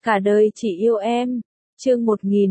Cả đời chỉ yêu em. Chương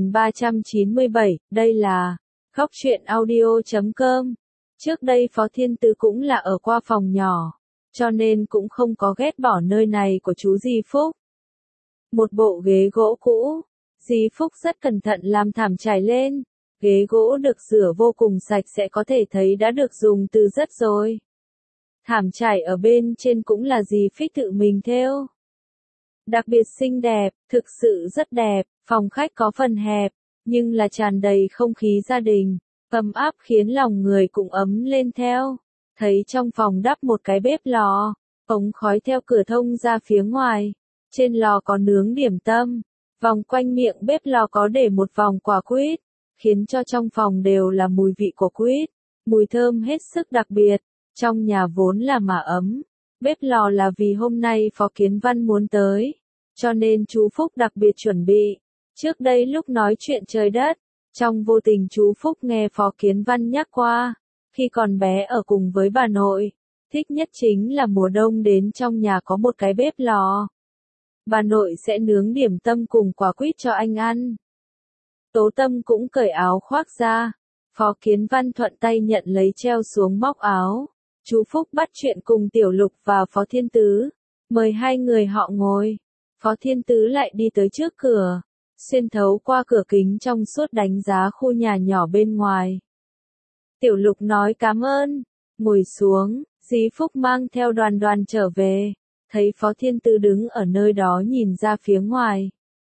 1397, đây là Góc truyện audio.com. Trước đây Phó Thiên Tứ cũng là ở qua phòng nhỏ, cho nên cũng không có ghét bỏ nơi này của chú Di Phúc. Một bộ ghế gỗ cũ, Di Phúc rất cẩn thận làm thảm trải lên. Ghế gỗ được rửa vô cùng sạch sẽ, có thể thấy đã được dùng từ rất rồi. Thảm trải ở bên trên cũng là Di Phích tự mình thêu. Đặc biệt xinh đẹp, thực sự rất đẹp. Phòng khách có phần hẹp, nhưng là tràn đầy không khí gia đình, ấm áp khiến lòng người cũng ấm lên theo. Thấy trong phòng đắp một cái bếp lò, ống khói theo cửa thông ra phía ngoài. Trên lò có nướng điểm tâm, vòng quanh miệng bếp lò có để một vòng quả quýt, khiến cho trong phòng đều là mùi vị của quýt, mùi thơm hết sức đặc biệt. Trong nhà vốn là mà ấm, bếp lò là vì hôm nay Phó Kiến Văn muốn tới, cho nên chú Phúc đặc biệt chuẩn bị. Trước đây lúc nói chuyện trời đất, trong vô tình chú Phúc nghe Phó Kiến Văn nhắc qua, khi còn bé ở cùng với bà nội, thích nhất chính là mùa đông đến trong nhà có một cái bếp lò. Bà nội sẽ nướng điểm tâm cùng quả quýt cho anh ăn. Tố Tâm cũng cởi áo khoác ra, Phó Kiến Văn thuận tay nhận lấy treo xuống móc áo. Chú Phúc bắt chuyện cùng Tiểu Lục và Phó Thiên Tứ, mời hai người họ ngồi. Phó Thiên Tứ lại đi tới trước cửa, xuyên thấu qua cửa kính trong suốt đánh giá khu nhà nhỏ bên ngoài. Tiểu Lục nói cảm ơn, ngồi xuống. Di Phúc mang theo Đoàn Đoàn trở về, thấy Phó Thiên Tứ đứng ở nơi đó nhìn ra phía ngoài.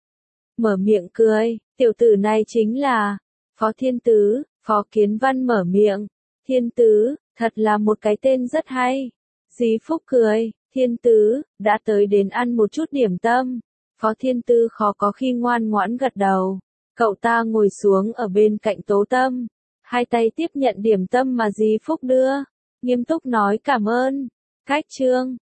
Mở miệng cười, tiểu tử này chính là Phó Thiên Tứ. Phó Kiến Văn mở miệng, Thiên Tứ, thật là một cái tên rất hay. Di Phúc cười, Thiên Tứ, đã tới đến ăn một chút điểm tâm. Phó Thiên Tứ khó có khi ngoan ngoãn gật đầu. Cậu ta ngồi xuống ở bên cạnh Tố Tâm, hai tay tiếp nhận điểm tâm mà Di Phúc đưa, nghiêm túc nói cảm ơn. Cách chương